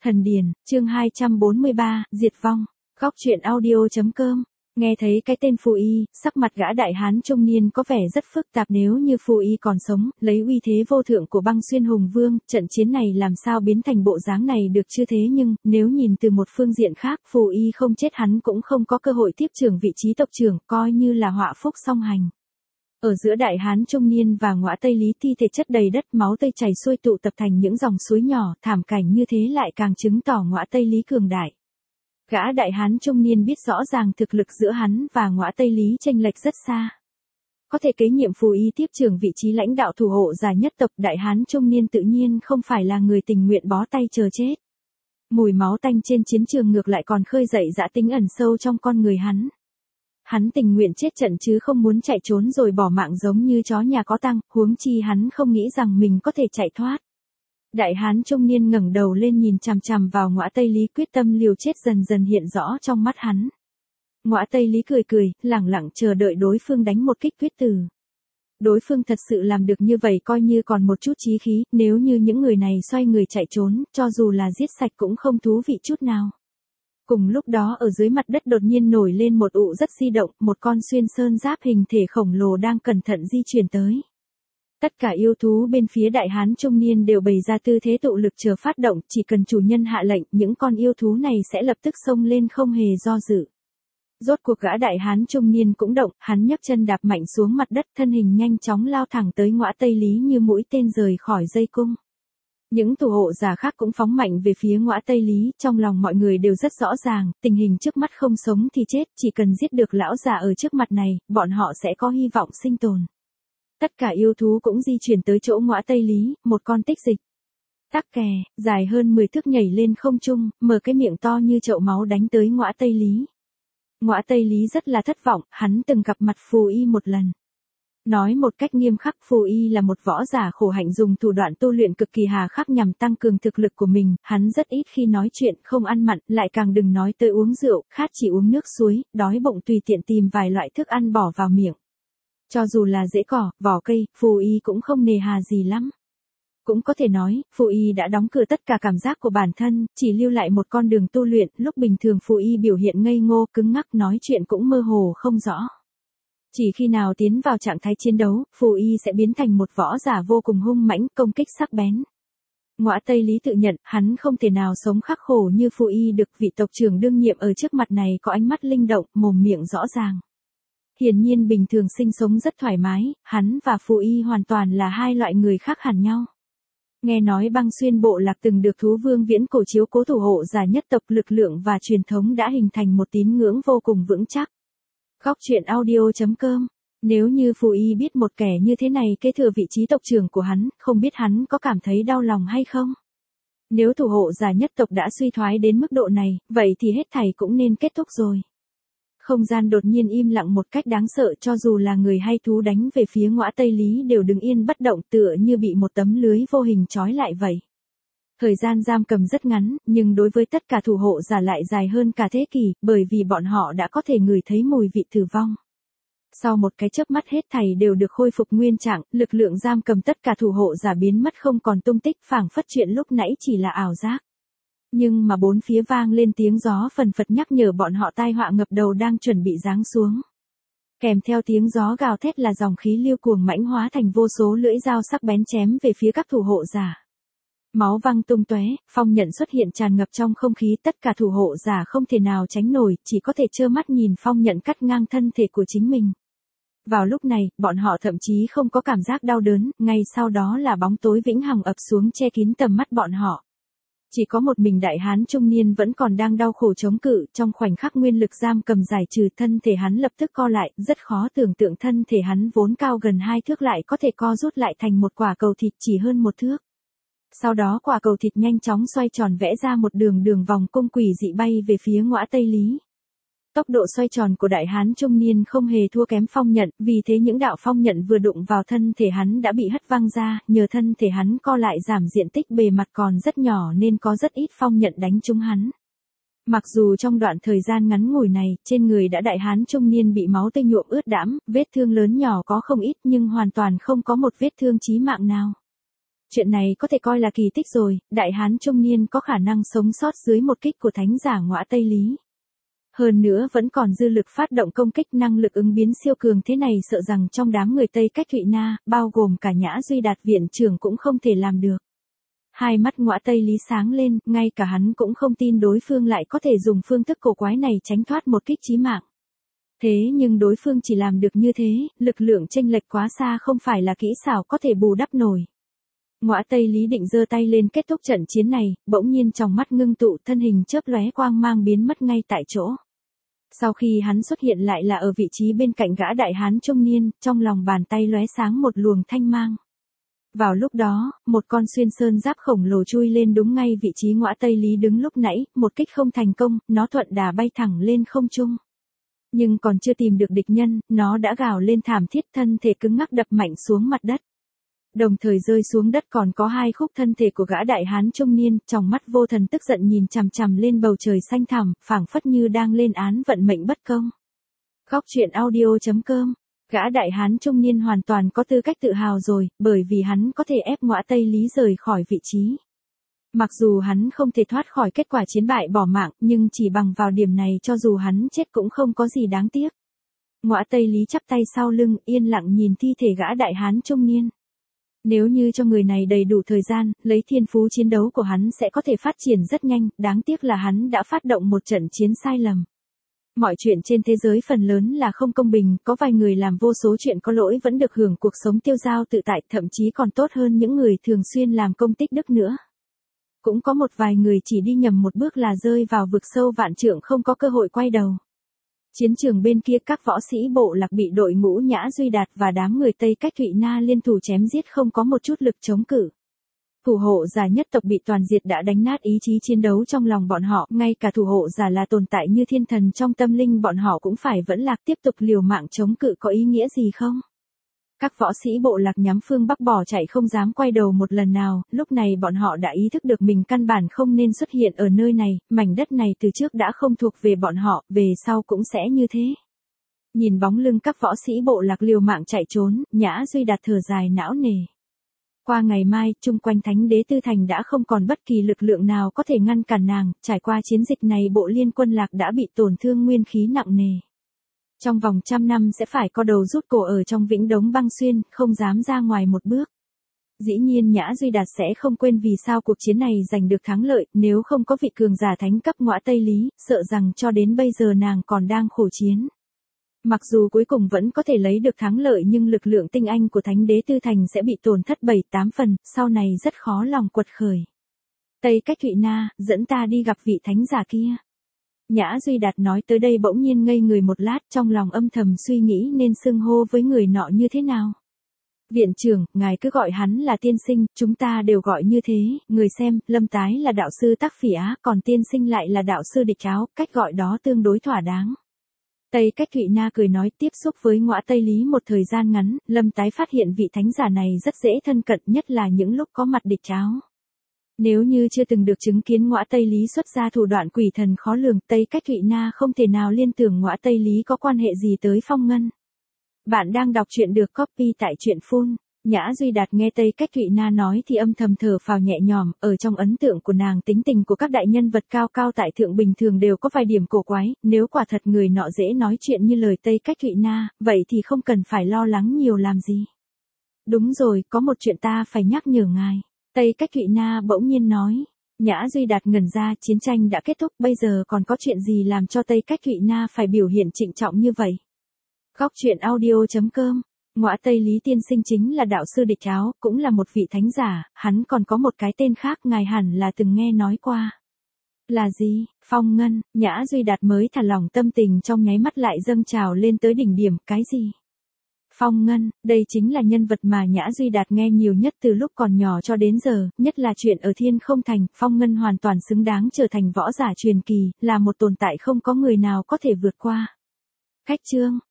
Thần Điền, chương 243, Diệt vong. Góc truyện audio.com. Nghe thấy cái tên Phù Y, sắc mặt gã đại hán trung niên có vẻ rất phức tạp. Nếu như Phù Y còn sống, lấy uy thế vô thượng của Băng Xuyên Hùng Vương, trận chiến này làm sao biến thành bộ dáng này được chứ? Thế nhưng, nếu nhìn từ một phương diện khác, Phù Y không chết hắn cũng không có cơ hội tiếp trưởng vị trí tộc trưởng, coi như là họa phúc song hành. Ở giữa đại hán trung niên và ngõa Tây Lý, thi thể chất đầy đất, máu tươi chảy xuôi tụ tập thành những dòng suối nhỏ, thảm cảnh như thế lại càng chứng tỏ ngõa Tây Lý cường đại. Gã đại hán trung niên biết rõ ràng thực lực giữa hắn và ngõa Tây Lý chênh lệch rất xa. Có thể kế nhiệm Phù Y tiếp trưởng vị trí lãnh đạo thủ hộ giả nhất tộc, đại hán trung niên tự nhiên không phải là người tình nguyện bó tay chờ chết. Mùi máu tanh trên chiến trường ngược lại còn khơi dậy dã tính ẩn sâu trong con người hắn. Hắn tình nguyện chết trận chứ không muốn chạy trốn rồi bỏ mạng giống như chó nhà có tang, huống chi hắn không nghĩ rằng mình có thể chạy thoát. Đại hán trung niên ngẩng đầu lên nhìn chằm chằm vào ngõa Tây Lý, quyết tâm liều chết dần dần hiện rõ trong mắt hắn. Ngõa Tây Lý cười cười, lẳng lặng chờ đợi đối phương đánh một kích quyết tử. Đối phương thật sự làm được như vậy coi như còn một chút chí khí, nếu như những người này xoay người chạy trốn, cho dù là giết sạch cũng không thú vị chút nào. Cùng lúc đó ở dưới mặt đất đột nhiên nổi lên một ụ rất di động, một con xuyên sơn giáp hình thể khổng lồ đang cẩn thận di chuyển tới. Tất cả yêu thú bên phía đại hán trung niên đều bày ra tư thế tụ lực chờ phát động, chỉ cần chủ nhân hạ lệnh, những con yêu thú này sẽ lập tức xông lên không hề do dự. Rốt cuộc gã đại hán trung niên cũng động, hắn nhấc chân đạp mạnh xuống mặt đất, thân hình nhanh chóng lao thẳng tới ngõa Tây Lý như mũi tên rời khỏi dây cung. Những thủ hộ giả khác cũng phóng mạnh về phía ngõa Tây Lý, trong lòng mọi người đều rất rõ ràng, tình hình trước mắt không sống thì chết, chỉ cần giết được lão già ở trước mặt này, bọn họ sẽ có hy vọng sinh tồn. Tất cả yêu thú cũng di chuyển tới chỗ ngõa Tây Lý, một con tích dịch. Tắc kè, dài hơn 10 thước nhảy lên không trung, mở cái miệng to như chậu máu đánh tới ngõa Tây Lý. Ngõa Tây Lý rất là thất vọng, hắn từng gặp mặt Phù Y một lần. Nói một cách nghiêm khắc, Phù Y là một võ giả khổ hạnh dùng thủ đoạn tu luyện cực kỳ hà khắc nhằm tăng cường thực lực của mình, hắn rất ít khi nói chuyện, không ăn mặn, lại càng đừng nói tới uống rượu, khát chỉ uống nước suối, đói bụng tùy tiện tìm vài loại thức ăn bỏ vào miệng. Cho dù là rễ cỏ, vỏ cây, Phù Y cũng không nề hà gì lắm. Cũng có thể nói, Phù Y đã đóng cửa tất cả cảm giác của bản thân, chỉ lưu lại một con đường tu luyện, lúc bình thường Phù Y biểu hiện ngây ngô, cứng ngắc, nói chuyện cũng mơ hồ không rõ. Chỉ khi nào tiến vào trạng thái chiến đấu, Phù Y sẽ biến thành một võ giả vô cùng hung mãnh, công kích sắc bén. Ngõa Tây Lý tự nhận, hắn không thể nào sống khắc khổ như Phù Y được, vị tộc trưởng đương nhiệm ở trước mặt này có ánh mắt linh động, mồm miệng rõ ràng. Hiển nhiên bình thường sinh sống rất thoải mái, hắn và Phù Y hoàn toàn là hai loại người khác hẳn nhau. Nghe nói Băng Xuyên bộ lạc từng được thú vương viễn cổ chiếu cố thủ hộ giả nhất tộc, lực lượng và truyền thống đã hình thành một tín ngưỡng vô cùng vững chắc. Góc truyện audio.com. Nếu như Phù Y biết một kẻ như thế này kế thừa vị trí tộc trưởng của hắn, không biết hắn có cảm thấy đau lòng hay không? Nếu thủ hộ giả nhất tộc đã suy thoái đến mức độ này, vậy thì hết thảy cũng nên kết thúc rồi. Không gian đột nhiên im lặng một cách đáng sợ, cho dù là người hay thú đánh về phía ngõa Tây Lý đều đứng yên bất động, tựa như bị một tấm lưới vô hình trói lại vậy. Thời gian giam cầm rất ngắn, nhưng đối với tất cả thủ hộ giả lại dài hơn cả thế kỷ, bởi vì bọn họ đã có thể ngửi thấy mùi vị tử vong. Sau một cái chớp mắt hết thảy đều được khôi phục nguyên trạng, lực lượng giam cầm tất cả thủ hộ giả biến mất không còn tung tích, phảng phất chuyện lúc nãy chỉ là ảo giác. Nhưng mà bốn phía vang lên tiếng gió phần phật nhắc nhở bọn họ tai họa ngập đầu đang chuẩn bị giáng xuống. Kèm theo tiếng gió gào thét là dòng khí lưu cuồng mãnh hóa thành vô số lưỡi dao sắc bén chém về phía các thủ hộ giả. Máu văng tung tóe, phong nhận xuất hiện tràn ngập trong không khí, tất cả thủ hộ giả không thể nào tránh nổi, chỉ có thể trơ mắt nhìn phong nhận cắt ngang thân thể của chính mình. Vào lúc này, bọn họ thậm chí không có cảm giác đau đớn, ngay sau đó là bóng tối vĩnh hằng ập xuống che kín tầm mắt bọn họ. Chỉ có một mình đại hán trung niên vẫn còn đang đau khổ chống cự, trong khoảnh khắc nguyên lực giam cầm giải trừ, thân thể hắn lập tức co lại, rất khó tưởng tượng thân thể hắn vốn cao gần 2 thước lại có thể co rút lại thành một quả cầu thịt chỉ hơn 1 thước. Sau đó quả cầu thịt nhanh chóng xoay tròn vẽ ra một đường vòng cung quỷ dị bay về phía ngõa Tây Lý. Tốc độ xoay tròn của đại hán trung niên không hề thua kém phong nhận, vì thế những đạo phong nhận vừa đụng vào thân thể hắn đã bị hất văng ra, nhờ thân thể hắn co lại giảm diện tích bề mặt còn rất nhỏ nên có rất ít phong nhận đánh trúng hắn. Mặc dù trong đoạn thời gian ngắn ngủi này, trên người đã đại hán trung niên bị máu tươi nhuộm ướt đẫm, vết thương lớn nhỏ có không ít nhưng hoàn toàn không có một vết thương chí mạng nào. Chuyện này có thể coi là kỳ tích rồi, đại hán trung niên có khả năng sống sót dưới một kích của thánh giả Ngõa Tây Lý. Hơn nữa vẫn còn dư lực phát động công kích, năng lực ứng biến siêu cường thế này, sợ rằng trong đám người Tây Cách Thụy Na, bao gồm cả Nhã Duy Đạt viện trưởng cũng không thể làm được. Hai mắt Ngõa Tây Lý sáng lên, ngay cả hắn cũng không tin đối phương lại có thể dùng phương thức cổ quái này tránh thoát một kích chí mạng. Thế nhưng đối phương chỉ làm được như thế, lực lượng chênh lệch quá xa, không phải là kỹ xảo có thể bù đắp nổi. Ngõa Tây Lý định giơ tay lên kết thúc trận chiến này, bỗng nhiên trong mắt ngưng tụ, thân hình chớp lóe quang mang biến mất ngay tại chỗ. Sau khi hắn xuất hiện lại là ở vị trí bên cạnh gã đại hán trung niên, trong lòng bàn tay lóe sáng một luồng thanh mang. Vào lúc đó, một con xuyên sơn giáp khổng lồ chui lên đúng ngay vị trí Ngõa Tây Lý đứng lúc nãy, một kích không thành công, nó thuận đà bay thẳng lên không trung. Nhưng còn chưa tìm được địch nhân, nó đã gào lên thảm thiết, thân thể cứng ngắc đập mạnh xuống mặt đất. Đồng thời rơi xuống đất còn có hai khúc thân thể của gã đại hán trung niên, trong mắt vô thần tức giận nhìn chằm chằm lên bầu trời xanh thẳm, phảng phất như đang lên án vận mệnh bất công. Góc truyện audio.com. Gã đại hán trung niên hoàn toàn có tư cách tự hào rồi, bởi vì hắn có thể ép Ngõa Tây Lý rời khỏi vị trí. Mặc dù hắn không thể thoát khỏi kết quả chiến bại bỏ mạng, nhưng chỉ bằng vào điểm này cho dù hắn chết cũng không có gì đáng tiếc. Ngõa Tây Lý chắp tay sau lưng, yên lặng nhìn thi thể gã đại hán trung niên. Nếu như cho người này đầy đủ thời gian, lấy thiên phú chiến đấu của hắn sẽ có thể phát triển rất nhanh, đáng tiếc là hắn đã phát động một trận chiến sai lầm. Mọi chuyện trên thế giới phần lớn là không công bình, có vài người làm vô số chuyện có lỗi vẫn được hưởng cuộc sống tiêu dao tự tại, thậm chí còn tốt hơn những người thường xuyên làm công tích đức nữa. Cũng có một vài người chỉ đi nhầm một bước là rơi vào vực sâu vạn trượng, không có cơ hội quay đầu. Chiến trường bên kia, các võ sĩ bộ lạc bị đội ngũ Nhã Duy Đạt và đám người Tây Cách Thụy Na liên thủ chém giết, không có một chút lực chống cự. Thủ hộ giả nhất tộc bị toàn diệt đã đánh nát ý chí chiến đấu trong lòng bọn họ, ngay cả thủ hộ giả là tồn tại như thiên thần trong tâm linh bọn họ cũng phải vẫn lạc, tiếp tục liều mạng chống cự có ý nghĩa gì không? Các võ sĩ bộ lạc nhắm phương Bắc bỏ chạy không dám quay đầu một lần nào, lúc này bọn họ đã ý thức được mình căn bản không nên xuất hiện ở nơi này, mảnh đất này từ trước đã không thuộc về bọn họ, về sau cũng sẽ như thế. Nhìn bóng lưng các võ sĩ bộ lạc liều mạng chạy trốn, Nhã Duy Đạt thở dài não nề. Qua ngày mai, chung quanh Thánh Đế Tư Thành đã không còn bất kỳ lực lượng nào có thể ngăn cản nàng, trải qua chiến dịch này bộ liên quân lạc đã bị tổn thương nguyên khí nặng nề. Trong vòng 100 năm sẽ phải co đầu rút cổ ở trong Vĩnh Đống Băng Xuyên, không dám ra ngoài một bước. Dĩ nhiên Nhã Duy Đạt sẽ không quên vì sao cuộc chiến này giành được thắng lợi, nếu không có vị cường giả thánh cấp Ngõa Tây Lý, sợ rằng cho đến bây giờ nàng còn đang khổ chiến. Mặc dù cuối cùng vẫn có thể lấy được thắng lợi nhưng lực lượng tinh anh của Thánh Đế Tư Thành sẽ bị tổn thất 7-8 phần, sau này rất khó lòng quật khởi. Tây Cách Thụy Na, dẫn ta đi gặp vị thánh giả kia. Nhã Duy Đạt nói tới đây bỗng nhiên ngây người một lát, trong lòng âm thầm suy nghĩ nên xưng hô với người nọ như thế nào. Viện trưởng, ngài cứ gọi hắn là tiên sinh, chúng ta đều gọi như thế, người xem, Lâm Tái là đạo sư Tác Phỉ Á, còn tiên sinh lại là đạo sư Địch Áo, cách gọi đó tương đối thỏa đáng. Tây Cách Thụy Na cười nói, tiếp xúc với Ngõa Tây Lý một thời gian ngắn, Lâm Tái phát hiện vị thánh giả này rất dễ thân cận, nhất là những lúc có mặt Địch Áo. Nếu như chưa từng được chứng kiến Ngõa Tây Lý xuất ra thủ đoạn quỷ thần khó lường, Tây Cách Thụy Na không thể nào liên tưởng Ngõa Tây Lý có quan hệ gì tới Phong Ngân. Bạn đang đọc truyện được copy tại truyện Full. Nhã Duy Đạt nghe Tây Cách Thụy Na nói thì âm thầm thở phào nhẹ nhõm, ở trong ấn tượng của nàng tính tình của các đại nhân vật cao cao tại thượng bình thường đều có vài điểm cổ quái, nếu quả thật người nọ dễ nói chuyện như lời Tây Cách Thụy Na, vậy thì không cần phải lo lắng nhiều làm gì. Đúng rồi, có một chuyện ta phải nhắc nhở ngài. Tây Cách Thụy Na bỗng nhiên nói. Nhã Duy Đạt ngẩn ra, chiến tranh đã kết thúc, bây giờ còn có chuyện gì làm cho Tây Cách Thụy Na phải biểu hiện trịnh trọng như vậy? Góc truyện audio.com. Ngõa Tây Lý tiên sinh chính là đạo sư Địch Áo, cũng là một vị thánh giả, hắn còn có một cái tên khác ngài hẳn là từng nghe nói qua. Là gì? Phong Ngân. Nhã Duy Đạt mới thả lỏng tâm tình trong nháy mắt lại dâng trào lên tới đỉnh điểm, cái gì? Phong Ngân, đây chính là nhân vật mà Nhã Duy Đạt nghe nhiều nhất từ lúc còn nhỏ cho đến giờ, nhất là chuyện ở Thiên Không Thành, Phong Ngân hoàn toàn xứng đáng trở thành võ giả truyền kỳ, là một tồn tại không có người nào có thể vượt qua. Khách chương.